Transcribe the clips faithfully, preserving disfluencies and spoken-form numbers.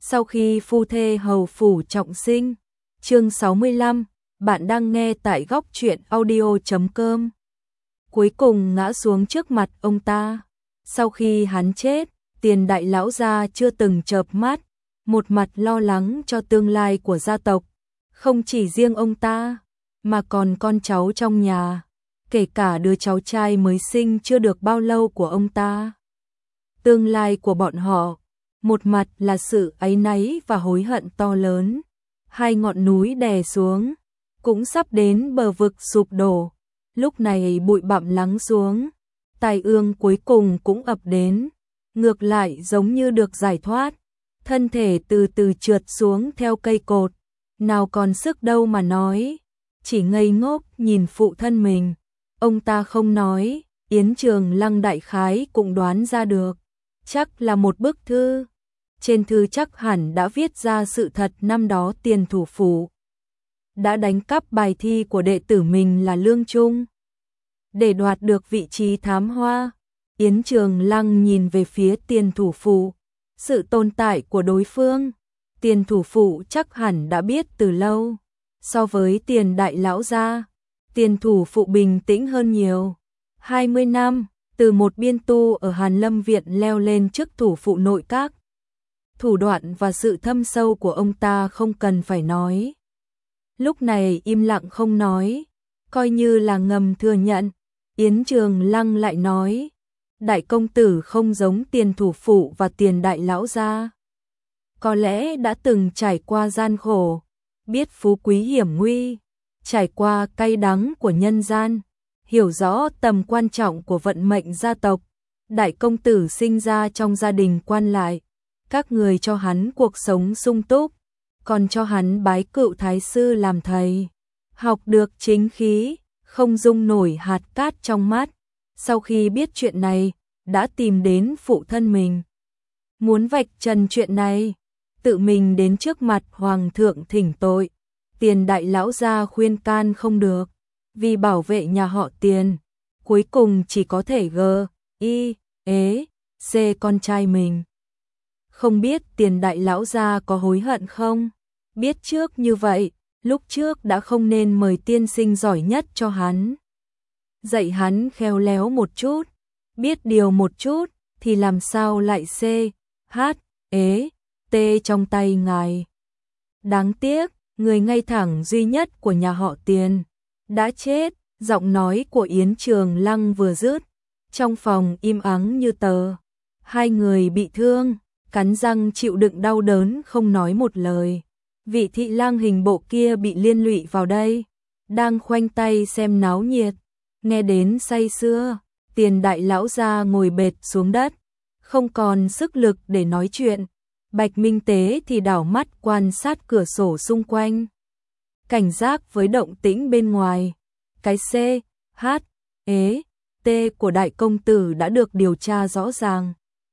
Sau khi phu thê hầu phủ trọng sinh. Chương sáu mươi lăm, bạn đang nghe tại góc truyện audio chấm com. Cuối cùng ngã xuống trước mặt ông ta. Sau khi hắn chết, Tiền đại lão gia chưa từng chợp mắt, một mặt lo lắng cho tương lai của gia tộc. Không chỉ riêng ông ta, mà còn con cháu trong nhà, kể cả đứa cháu trai mới sinh chưa được bao lâu của ông ta. Tương lai của bọn họ, một mặt là sự áy náy và hối hận to lớn. Hai ngọn núi đè xuống, cũng sắp đến bờ vực sụp đổ. Lúc này bụi bặm lắng xuống, tai ương cuối cùng cũng ập đến. Ngược lại giống như được giải thoát, thân thể từ từ trượt xuống theo cây cột. Nào còn sức đâu mà nói, chỉ ngây ngốc nhìn phụ thân mình. Ông ta không nói, Yến Trường Lăng đại khái cũng đoán ra được. Chắc là một bức thư. Trên thư chắc hẳn đã viết ra sự thật năm đó Tiền thủ phủ đã đánh cắp bài thi của đệ tử mình là Lương Trung. Để đoạt được vị trí thám hoa, Yến Trường Lăng nhìn về phía Tiền thủ phủ. Sự tồn tại của đối phương, Tiền thủ phủ chắc hẳn đã biết từ lâu. So với Tiền đại lão gia, Tiền thủ phụ bình tĩnh hơn nhiều. hai mươi năm, từ một biên tu ở Hàn Lâm Viện leo lên chức thủ phụ nội các. Thủ đoạn và sự thâm sâu của ông ta không cần phải nói. Lúc này im lặng không nói, coi như là ngầm thừa nhận. Yến Trường Lăng lại nói, đại công tử không giống Tiền thủ phụ và Tiền đại lão gia. Có lẽ đã từng trải qua gian khổ, biết phú quý hiểm nguy, trải qua cay đắng của nhân gian, hiểu rõ tầm quan trọng của vận mệnh gia tộc. Đại công tử sinh ra trong gia đình quan lại, các người cho hắn cuộc sống sung túc, còn cho hắn bái cựu thái sư làm thầy, học được chính khí, không dung nổi hạt cát trong mắt. Sau khi biết chuyện này, đã tìm đến phụ thân mình, muốn vạch trần chuyện này, tự mình đến trước mặt hoàng thượng thỉnh tội. Tiền đại lão gia khuyên can không được, vì bảo vệ nhà họ Tiền, cuối cùng chỉ có thể gờ, y, ế, c con trai mình. Không biết Tiền đại lão gia có hối hận không? Biết trước như vậy, lúc trước đã không nên mời tiên sinh giỏi nhất cho hắn. Dạy hắn khéo léo một chút, biết điều một chút, thì làm sao lại c, h, ế, t trong tay ngài. Đáng tiếc, người ngay thẳng duy nhất của nhà họ Tiền đã chết. Giọng nói của Yến Trường Lăng vừa dứt, trong phòng im ắng như tờ. Hai người bị thương, cắn răng chịu đựng đau đớn không nói một lời. Vị thị lang hình bộ kia bị liên lụy vào đây, đang khoanh tay xem náo nhiệt, nghe đến say sưa. Tiền đại lão gia ngồi bệt xuống đất, không còn sức lực để nói chuyện. Bạch Minh Tế thì đảo mắt quan sát cửa sổ xung quanh, cảnh giác với động tĩnh bên ngoài. Cái C, H, ế, T của đại công tử đã được điều tra rõ ràng.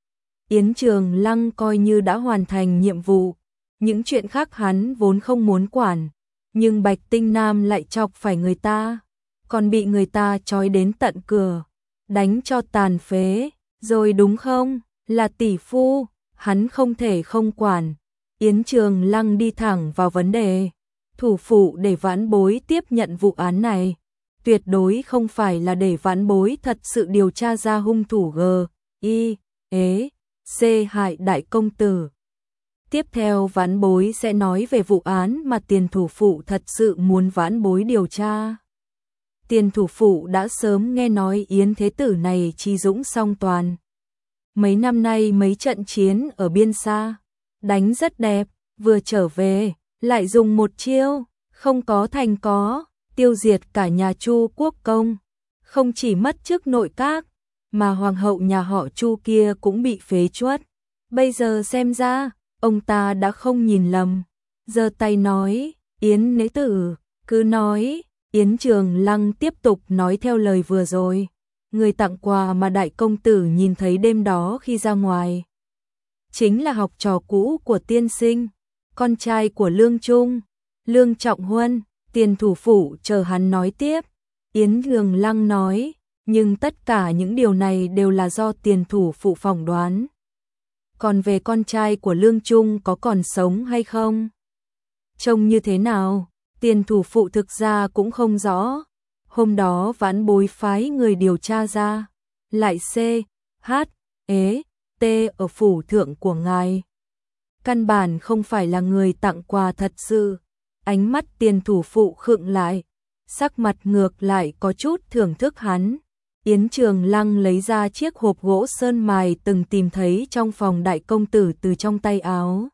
Yến Trường Lăng coi như đã hoàn thành nhiệm vụ, những chuyện khác hắn vốn không muốn quản, nhưng Bạch Tinh Nam lại chọc phải người ta, còn bị người ta trói đến tận cửa, đánh cho tàn phế, rồi đúng không, là tỷ phu, hắn không thể không quản. Yến Trường Lăng đi thẳng vào vấn đề, thủ phụ để vãn bối tiếp nhận vụ án này, tuyệt đối không phải là để vãn bối thật sự điều tra ra hung thủ G, I, ế, C hại đại công tử. Tiếp theo vãn bối sẽ nói về vụ án mà Tiền thủ phụ thật sự muốn vãn bối điều tra. Tiền thủ phụ đã sớm nghe nói Yến thế tử này trí dũng song toàn. Mấy năm nay mấy trận chiến ở biên xa, đánh rất đẹp, vừa trở về, lại dùng một chiêu, không có thành có, tiêu diệt cả nhà Chu quốc công. Không chỉ mất chức nội các, mà hoàng hậu nhà họ Chu kia cũng bị phế truất. Bây giờ xem ra, ông ta đã không nhìn lầm. Giơ tay nói, Yến nế tử, cứ nói. Yến Trường Lăng tiếp tục nói theo lời vừa rồi. Người tặng quà mà đại công tử nhìn thấy đêm đó khi ra ngoài, chính là học trò cũ của tiên sinh, con trai của Lương Trung, Lương Trọng Huân. Tiền thủ phủ chờ hắn nói tiếp. Yến Trường Lăng nói, nhưng tất cả những điều này đều là do Tiền thủ phụ phỏng đoán. Còn về con trai của Lương Trung có còn sống hay không? Trông như thế nào? Tiền thủ phụ thực ra cũng không rõ. Hôm đó Vãn Bối phái người điều tra ra, lại C, H, ế, T ở phủ thượng của ngài. Căn bản không phải là người tặng quà thật sự. Ánh mắt tiền thủ phụ khựng lại, sắc mặt ngược lại có chút thưởng thức hắn. Yến Trường Lăng lấy ra chiếc hộp gỗ sơn mài từng tìm thấy trong phòng đại công tử từ trong tay áo.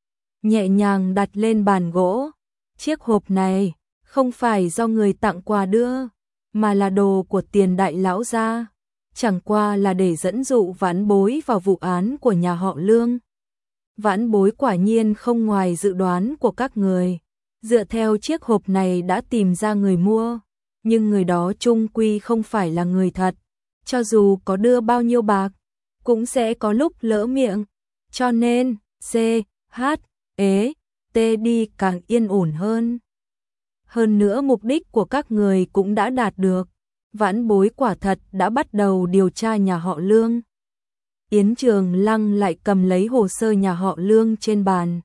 Nhẹ nhàng đặt lên bàn gỗ. Chiếc hộp này không phải do người tặng quà đưa, mà là đồ của Tiền đại lão gia. Chẳng qua là để dẫn dụ Vãn Bối vào vụ án của nhà họ Lương. Vãn Bối quả nhiên không ngoài dự đoán của các người. Dựa theo chiếc hộp này đã tìm ra người mua, nhưng người đó chung quy không phải là người thật. Cho dù có đưa bao nhiêu bạc, cũng sẽ có lúc lỡ miệng. Cho nên, C, H, ế, T đi càng yên ổn hơn. Hơn nữa mục đích của các người cũng đã đạt được. Vãn Bối quả thật đã bắt đầu điều tra nhà họ Lương. Yến Trường Lăng lại cầm lấy hồ sơ nhà họ Lương trên bàn.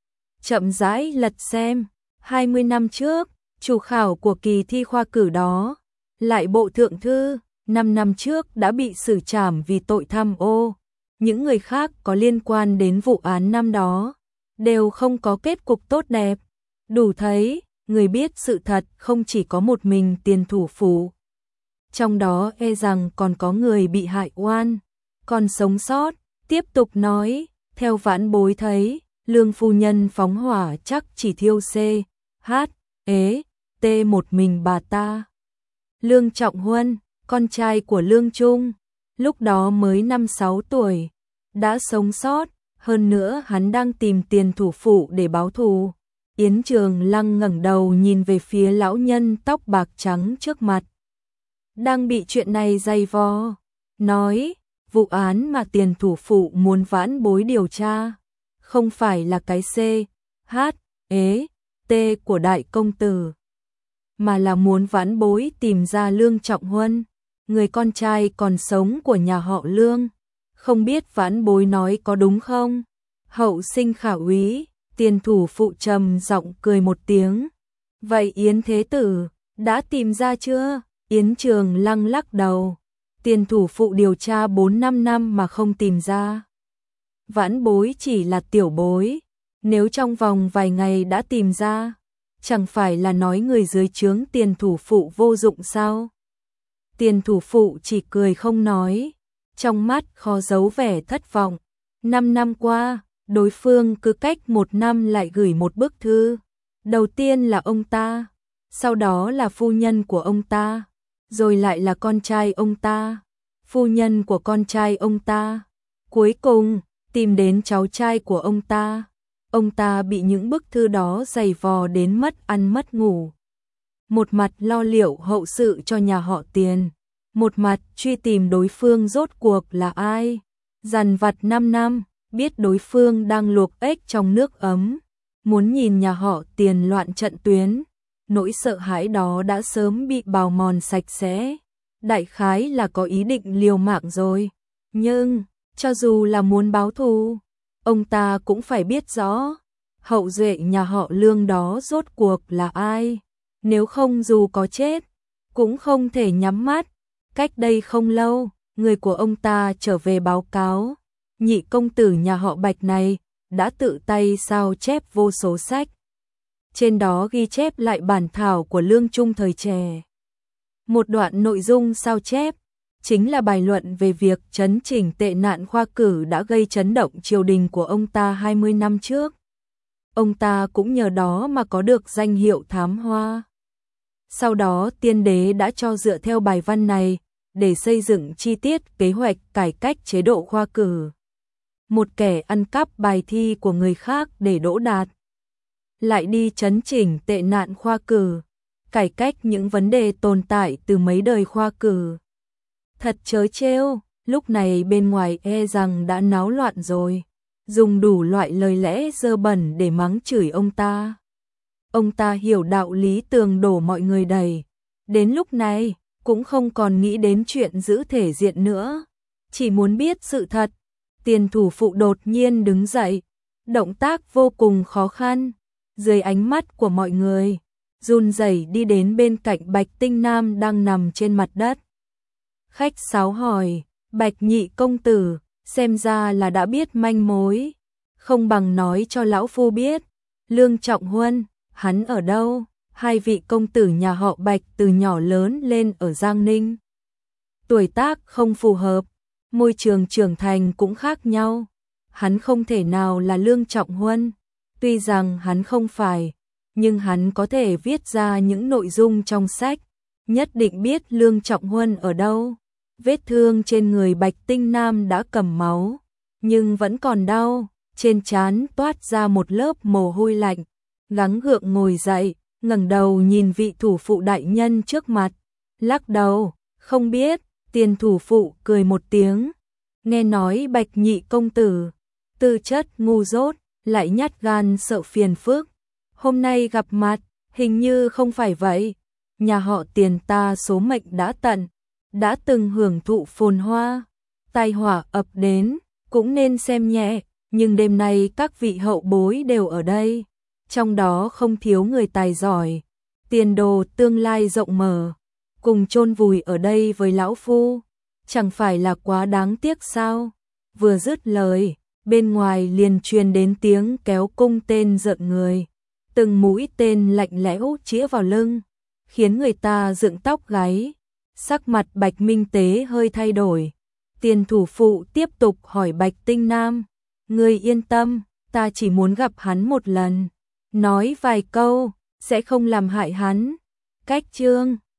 Chậm rãi lật xem. hai mươi năm trước, chủ khảo của kỳ thi khoa cử đó, lại bộ thượng thư, năm năm trước đã bị xử trảm vì tội tham ô. Những người khác có liên quan đến vụ án năm đó, đều không có kết cục tốt đẹp. Đủ thấy, người biết sự thật không chỉ có một mình tiền thủ phủ. Trong đó e rằng còn có người bị hại oan, còn sống sót. Tiếp tục nói, theo Vãn Bối thấy, Lương phu nhân phóng hỏa chắc chỉ thiêu C, H, ế, T một mình bà ta. Lương Trọng Huân, con trai của Lương Trung, lúc đó mới năm sáu tuổi, đã sống sót, hơn nữa hắn đang tìm tiền thủ phụ để báo thù. Yến Trường Lăng ngẩng đầu nhìn về phía lão nhân tóc bạc trắng trước mặt, đang bị chuyện này dày vò, nói, vụ án mà tiền thủ phụ muốn Vãn Bối điều tra, không phải là cái C, H, ế, T của đại công tử, mà là muốn Vãn Bối tìm ra Lương Trọng Huân, người con trai còn sống của nhà họ Lương. Không biết Vãn Bối nói có đúng không? Hậu sinh khả úy, tiền thủ phụ trầm giọng cười một tiếng. Vậy Yến Thế Tử, đã tìm ra chưa? Yến Trường Lăng lắc đầu. Tiền thủ phụ điều tra bốn năm năm mà không tìm ra. Vãn Bối chỉ là tiểu bối. Nếu trong vòng vài ngày đã tìm ra, chẳng phải là nói người dưới trướng tiền thủ phụ vô dụng sao? Tiền thủ phụ chỉ cười không nói, trong mắt khó giấu vẻ thất vọng. Năm năm qua, đối phương cứ cách một năm lại gửi một bức thư. Đầu tiên là ông ta, sau đó là phu nhân của ông ta, rồi lại là con trai ông ta, phu nhân của con trai ông ta. Cuối cùng, tìm đến cháu trai của ông ta. Ông ta bị những bức thư đó dày vò đến mất ăn mất ngủ. Một mặt lo liệu hậu sự cho nhà họ Tiền, một mặt truy tìm đối phương rốt cuộc là ai. Dằn vặt năm năm, biết đối phương đang luộc ếch trong nước ấm, muốn nhìn nhà họ Tiền loạn trận tuyến. Nỗi sợ hãi đó đã sớm bị bào mòn sạch sẽ. Đại khái là có ý định liều mạng rồi. Nhưng, cho dù là muốn báo thù, ông ta cũng phải biết rõ hậu duệ nhà họ Lương đó rốt cuộc là ai. Nếu không dù có chết, cũng không thể nhắm mắt. Cách đây không lâu, người của ông ta trở về báo cáo, nhị công tử nhà họ Bạch này đã tự tay sao chép vô số sách. Trên đó ghi chép lại bản thảo của Lương Trung thời trẻ. Một đoạn nội dung sao chép chính là bài luận về việc chấn chỉnh tệ nạn khoa cử đã gây chấn động triều đình của ông ta hai mươi năm trước. Ông ta cũng nhờ đó mà có được danh hiệu thám hoa. Sau đó tiên đế đã cho dựa theo bài văn này để xây dựng chi tiết kế hoạch cải cách chế độ khoa cử. Một kẻ ăn cắp bài thi của người khác để đỗ đạt, lại đi chấn chỉnh tệ nạn khoa cử, cải cách những vấn đề tồn tại từ mấy đời khoa cử. Thật trớ trêu, lúc này bên ngoài e rằng đã náo loạn rồi, dùng đủ loại lời lẽ dơ bẩn để mắng chửi ông ta. Ông ta hiểu đạo lý tường đổ mọi người đầy, đến lúc này cũng không còn nghĩ đến chuyện giữ thể diện nữa, chỉ muốn biết sự thật. Tiền thủ phụ đột nhiên đứng dậy, động tác vô cùng khó khăn, dưới ánh mắt của mọi người, run rẩy đi đến bên cạnh Bạch Tinh Nam đang nằm trên mặt đất. Khách sáo hỏi, Bạch nhị công tử, xem ra là đã biết manh mối, không bằng nói cho lão phu biết, Lương Trọng Huân, hắn ở đâu? Hai vị công tử nhà họ Bạch từ nhỏ lớn lên ở Giang Ninh. Tuổi tác không phù hợp, môi trường trưởng thành cũng khác nhau. Hắn không thể nào là Lương Trọng Huân, tuy rằng hắn không phải, nhưng hắn có thể viết ra những nội dung trong sách, nhất định biết Lương Trọng Huân ở đâu. Vết thương trên người Bạch Tinh Nam đã cầm máu, nhưng vẫn còn đau, trên trán toát ra một lớp mồ hôi lạnh, gắng gượng ngồi dậy, ngẩng đầu nhìn vị thủ phụ đại nhân trước mặt, lắc đầu, không biết. Tiền thủ phụ cười một tiếng, nghe nói Bạch nhị công tử, tư chất ngu dốt, lại nhát gan sợ phiền phức. Hôm nay gặp mặt, hình như không phải vậy. Nhà họ Tiền ta số mệnh đã tận, đã từng hưởng thụ phồn hoa, tai họa ập đến, cũng nên xem nhẹ, nhưng đêm nay các vị hậu bối đều ở đây, trong đó không thiếu người tài giỏi, tiền đồ tương lai rộng mở, cùng chôn vùi ở đây với lão phu, chẳng phải là quá đáng tiếc sao? Vừa dứt lời, bên ngoài liền truyền đến tiếng kéo cung tên rợn người, từng mũi tên lạnh lẽo chĩa vào lưng, khiến người ta dựng tóc gáy. Sắc mặt Bạch Minh Tế hơi thay đổi. Tiền thủ phụ tiếp tục hỏi Bạch Tinh Nam, ngươi yên tâm, ta chỉ muốn gặp hắn một lần, nói vài câu, sẽ không làm hại hắn. Cách chương